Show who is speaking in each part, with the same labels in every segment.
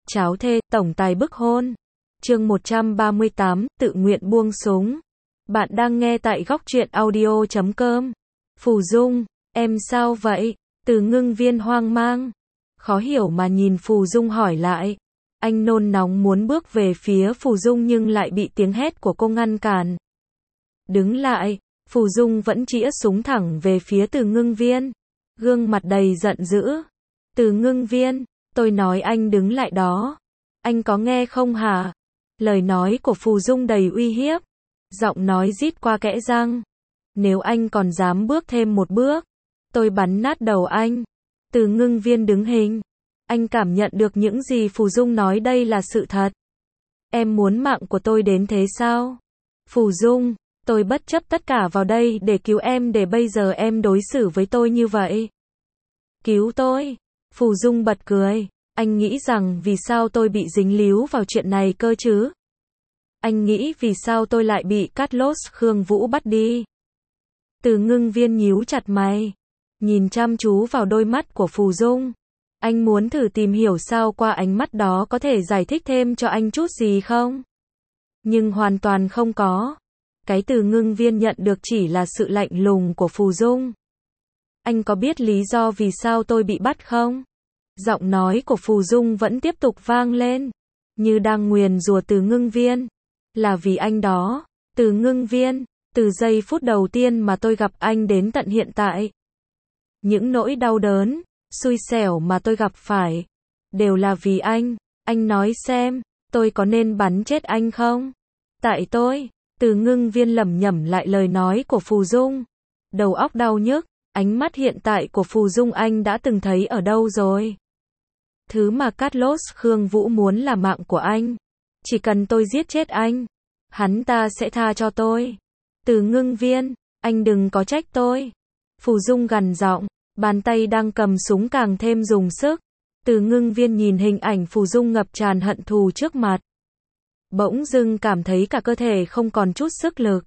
Speaker 1: Cháo thê, tổng tài bức hôn. Chương 138, tự nguyện buông súng. Bạn đang nghe tại góc truyện audio.com. Phù Dung, em sao vậy? Từ Ngưng Viên hoang mang, khó hiểu mà nhìn Phù Dung hỏi lại. Anh nôn nóng muốn bước về phía Phù Dung nhưng lại bị tiếng hét của cô ngăn cản. Đứng lại, Phù Dung vẫn chĩa súng thẳng về phía Từ Ngưng Viên. Gương mặt đầy giận dữ. Từ Ngưng Viên, tôi nói anh đứng lại đó. Anh có nghe không hả? Lời nói của Phù Dung đầy uy hiếp. Giọng nói rít qua kẽ răng. Nếu anh còn dám bước thêm một bước, tôi bắn nát đầu anh. Từ Ngưng Viên đứng hình. Anh cảm nhận được những gì Phù Dung nói đây là sự thật. Em muốn mạng của tôi đến thế sao? Phù Dung, tôi bất chấp tất cả vào đây để cứu em, để bây giờ em đối xử với tôi như vậy. Cứu tôi? Phù Dung bật cười. Anh nghĩ rằng vì sao tôi bị dính líu vào chuyện này cơ chứ? Anh nghĩ vì sao tôi lại bị Carlos Khương Vũ bắt đi? Từ Ngưng Viên nhíu chặt mày, nhìn chăm chú vào đôi mắt của Phù Dung. Anh muốn thử tìm hiểu sao qua ánh mắt đó có thể giải thích thêm cho anh chút gì không? Nhưng hoàn toàn không có. Cái Từ Ngưng Viên nhận được chỉ là sự lạnh lùng của Phù Dung. Anh có biết lý do vì sao tôi bị bắt không? Giọng nói của Phù Dung vẫn tiếp tục vang lên, như đang nguyền rủa Từ Ngưng Viên. Là vì anh đó, Từ Ngưng Viên, từ giây phút đầu tiên mà tôi gặp anh đến tận hiện tại. Những nỗi đau đớn, xui xẻo mà tôi gặp phải, đều là vì anh nói xem, tôi có nên bắn chết anh không? Tại tôi, Từ Ngưng Viên lẩm nhẩm lại lời nói của Phù Dung. Đầu óc đau nhức, ánh mắt hiện tại của Phù Dung anh đã từng thấy ở đâu rồi? Thứ mà Carlos Khương Vũ muốn là mạng của anh. Chỉ cần tôi giết chết anh, hắn ta sẽ tha cho tôi. Từ Ngưng Viên, anh đừng có trách tôi. Phù Dung gằn giọng, bàn tay đang cầm súng càng thêm dùng sức. Từ Ngưng Viên nhìn hình ảnh Phù Dung ngập tràn hận thù trước mặt. Bỗng dưng cảm thấy cả cơ thể không còn chút sức lực.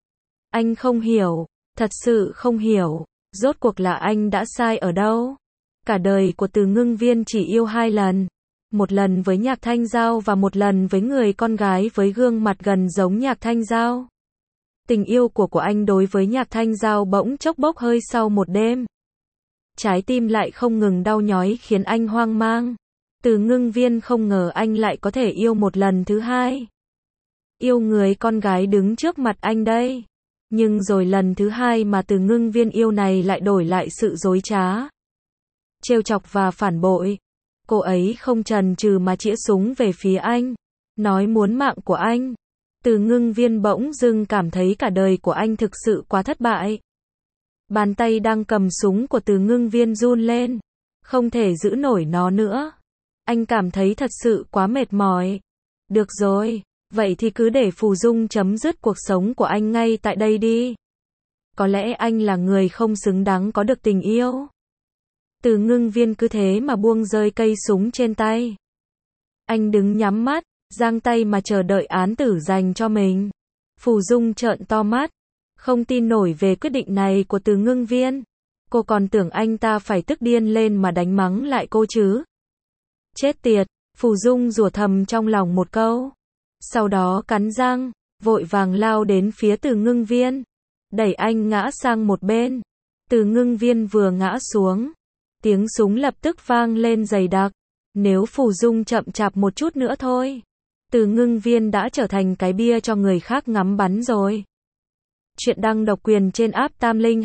Speaker 1: Anh không hiểu, thật sự không hiểu, rốt cuộc là anh đã sai ở đâu? Cả đời của Từ Ngưng Viên chỉ yêu 2 lần. Một lần với Nhạc Thanh Giao và một lần với người con gái với gương mặt gần giống Nhạc Thanh Giao. Tình yêu của anh đối với Nhạc Thanh Giao bỗng chốc bốc hơi sau một đêm. Trái tim lại không ngừng đau nhói khiến anh hoang mang. Từ Ngưng Viên không ngờ anh lại có thể yêu một lần thứ hai. Yêu người con gái đứng trước mặt anh đây. Nhưng rồi lần thứ hai mà Từ Ngưng Viên yêu này lại đổi lại sự dối trá, trêu chọc và phản bội. Cô ấy không chần chừ mà chĩa súng về phía anh, nói muốn mạng của anh. Từ Ngưng Viên bỗng dưng cảm thấy cả đời của anh thực sự quá thất bại. Bàn tay đang cầm súng của Từ Ngưng Viên run lên, không thể giữ nổi nó nữa. Anh cảm thấy thật sự quá mệt mỏi. Được rồi, vậy thì cứ để Phù Dung chấm dứt cuộc sống của anh ngay tại đây đi. Có lẽ anh là người không xứng đáng có được tình yêu. Từ Ngưng Viên cứ thế mà buông rơi cây súng trên tay. Anh đứng nhắm mắt, giang tay mà chờ đợi án tử dành cho mình. Phù Dung trợn to mắt, không tin nổi về quyết định này của Từ Ngưng Viên. Cô còn tưởng anh ta phải tức điên lên mà đánh mắng lại cô chứ. Chết tiệt, Phù Dung rủa thầm trong lòng một câu. Sau đó cắn răng, vội vàng lao đến phía Từ Ngưng Viên, đẩy anh ngã sang một bên. Từ Ngưng Viên vừa ngã xuống, tiếng súng lập tức vang lên dày đặc. Nếu Phù Dung chậm chạp một chút nữa thôi, Từ Ngưng Viên đã trở thành cái bia cho người khác ngắm bắn rồi. Chuyện đăng độc quyền trên app Tam Linh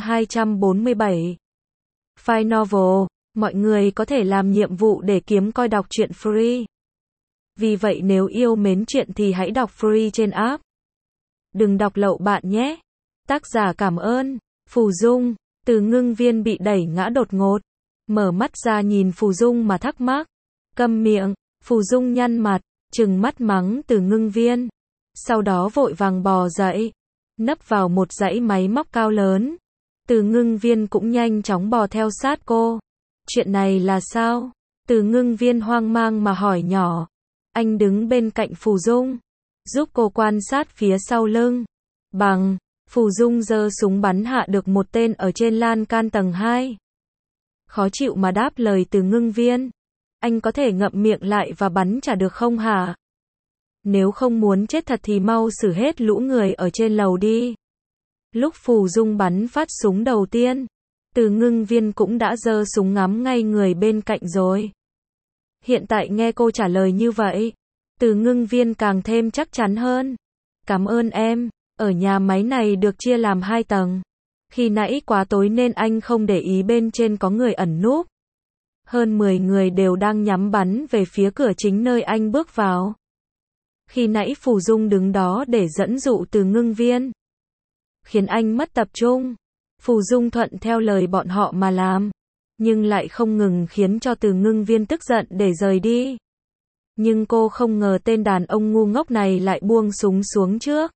Speaker 1: 247. File novel, mọi người có thể làm nhiệm vụ để kiếm coi đọc truyện free. Vì vậy nếu yêu mến truyện thì hãy đọc free trên app. Đừng đọc lậu bạn nhé. Tác giả cảm ơn. Phù Dung, Từ Ngưng Viên bị đẩy ngã đột ngột. Mở mắt ra nhìn Phù Dung mà thắc mắc. Câm miệng, Phù Dung nhăn mặt, trừng mắt mắng Từ Ngưng Viên. Sau đó vội vàng bò dậy, nấp vào một dãy máy móc cao lớn. Từ Ngưng Viên cũng nhanh chóng bò theo sát cô. Chuyện này là sao? Từ Ngưng Viên hoang mang mà hỏi nhỏ. Anh đứng bên cạnh Phù Dung, giúp cô quan sát phía sau lưng. Bằng, Phù Dung giơ súng bắn hạ được một tên ở trên lan can tầng 2. Khó chịu mà đáp lời Từ Ngưng Viên. Anh có thể ngậm miệng lại và bắn trả được không hả? Nếu không muốn chết thật thì mau xử hết lũ người ở trên lầu đi. Lúc Phù Dung bắn phát súng đầu tiên, Từ Ngưng Viên cũng đã giơ súng ngắm ngay người bên cạnh rồi. Hiện tại nghe cô trả lời như vậy, Từ Ngưng Viên càng thêm chắc chắn hơn. Cảm ơn em, ở nhà máy này được chia làm 2 tầng. Khi nãy quá tối nên anh không để ý bên trên có người ẩn núp. Hơn 10 người đều đang nhắm bắn về phía cửa chính nơi anh bước vào. Khi nãy Phù Dung đứng đó để dẫn dụ Từ Ngưng Viên, khiến anh mất tập trung. Phù Dung thuận theo lời bọn họ mà làm, nhưng lại không ngừng khiến cho Từ Ngưng Viên tức giận để rời đi. Nhưng cô không ngờ tên đàn ông ngu ngốc này lại buông súng xuống trước.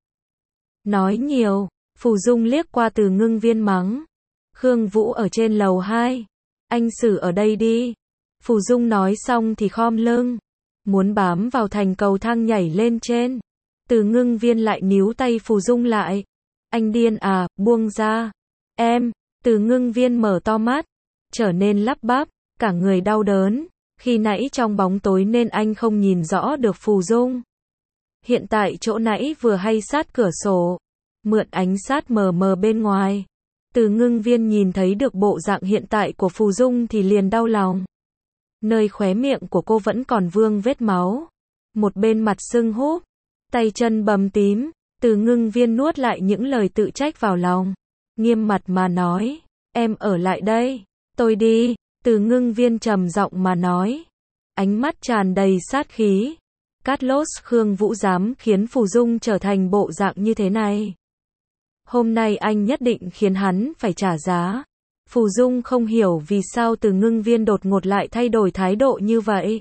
Speaker 1: Nói nhiều, Phù Dung liếc qua Từ Ngưng Viên mắng. Khương Vũ ở trên lầu 2. Anh xử ở đây đi. Phù Dung nói xong thì khom lưng, muốn bám vào thành cầu thang nhảy lên trên. Từ Ngưng Viên lại níu tay Phù Dung lại. Anh điên à, buông ra. Em, Từ Ngưng Viên mở to mắt, trở nên lắp bắp, cả người đau đớn. Khi nãy trong bóng tối nên anh không nhìn rõ được Phù Dung. Hiện tại chỗ nãy vừa hay sát cửa sổ, mượn ánh sát mờ mờ bên ngoài. Từ Ngưng Viên nhìn thấy được bộ dạng hiện tại của Phù Dung thì liền đau lòng. Nơi khóe miệng của cô vẫn còn vương vết máu. Một bên mặt sưng húp, tay chân bầm tím. Từ Ngưng Viên nuốt lại những lời tự trách vào lòng. Nghiêm mặt mà nói, em ở lại đây, tôi đi. Từ Ngưng Viên trầm giọng mà nói, ánh mắt tràn đầy sát khí. Carlos Khương Vũ dám khiến Phù Dung trở thành bộ dạng như thế này. Hôm nay anh nhất định khiến hắn phải trả giá. Phù Dung không hiểu vì sao Từ Ngưng Viên đột ngột lại thay đổi thái độ như vậy.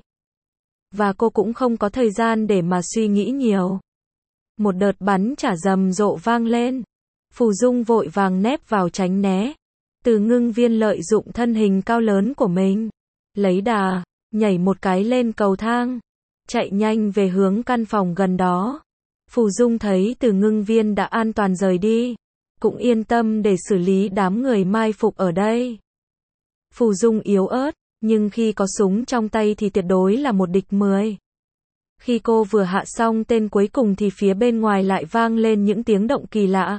Speaker 1: Và cô cũng không có thời gian để mà suy nghĩ nhiều. Một đợt bắn trả rầm rộ vang lên. Phù Dung vội vàng nép vào tránh né. Từ Ngưng Viên lợi dụng thân hình cao lớn của mình, lấy đà, nhảy một cái lên cầu thang, chạy nhanh về hướng căn phòng gần đó. Phù Dung thấy Từ Ngưng Viên đã an toàn rời đi, cũng yên tâm để xử lý đám người mai phục ở đây. Phù Dung yếu ớt, nhưng khi có súng trong tay thì tuyệt đối là một địch 10. Khi cô vừa hạ xong tên cuối cùng thì phía bên ngoài lại vang lên những tiếng động kỳ lạ.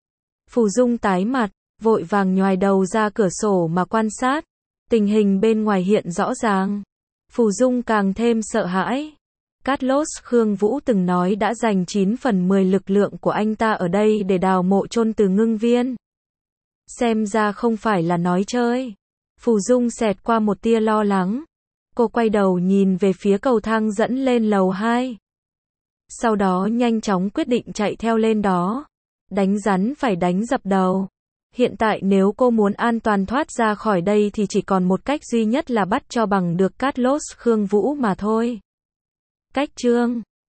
Speaker 1: Phù Dung tái mặt, vội vàng nhoài đầu ra cửa sổ mà quan sát. Tình hình bên ngoài hiện rõ ràng. Phù Dung càng thêm sợ hãi. Carlos Khương Vũ từng nói đã dành 9/10 lực lượng của anh ta ở đây để đào mộ chôn Từ Ngưng Viên. Xem ra không phải là nói chơi. Phù Dung xẹt qua một tia lo lắng. Cô quay đầu nhìn về phía cầu thang dẫn lên lầu 2. Sau đó nhanh chóng quyết định chạy theo lên đó. Đánh rắn phải đánh dập đầu. Hiện tại nếu cô muốn an toàn thoát ra khỏi đây thì chỉ còn một cách duy nhất là bắt cho bằng được Carlos Khương Vũ mà thôi. Cách chương